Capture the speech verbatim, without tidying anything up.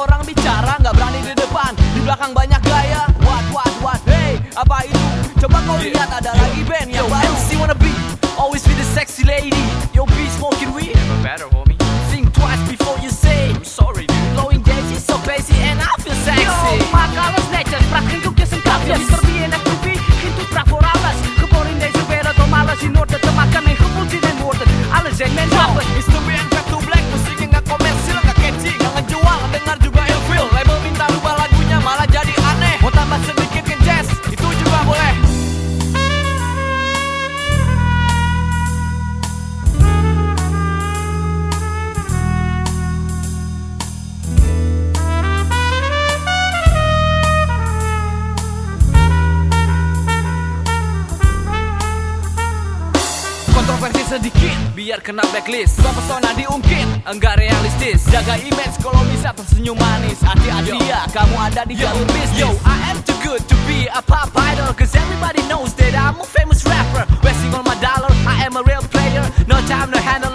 orang bicara, nggak berani di depan, di belakang banyak gaya. What, what, what, hey, apa itu? Coba kau lihat ada lagi band yang baru. M C wanna be, always be the sexy lady. Yo, be smoking weed, Never better, homie. think twice before you say. I'm sorry, dude. Blowing daisy so crazy and I feel sexy. Yo, makalas necas, pra quem tu quer sentar. mister B en F T V, geen toepraat voor alles. Geboren in deze wereld om alles in orde te maken. Mijn gevoel zit in woorden, alles zijn mijn wapen. mister B and Back to Black, musiknya nggak komersil, nggak catchy, nggak ngejual, dengar juga ilfil. Label minta rubah lagunya malah jadi aneh. Mau tambah sedikit ke jazz, itu juga boleh. Kontroversi sedikit, biar kena blacklist. Gua pesona diungkit, enggak realistis. Jaga image kalau bisa tersenyum manis. Hati-hati ya, kamu ada di jalur bisnis. Yo, I am too good to be a pop idol, cause everybody knows that I'm a famous rapper. Wasting all my dollar, I am a real player. No time to handle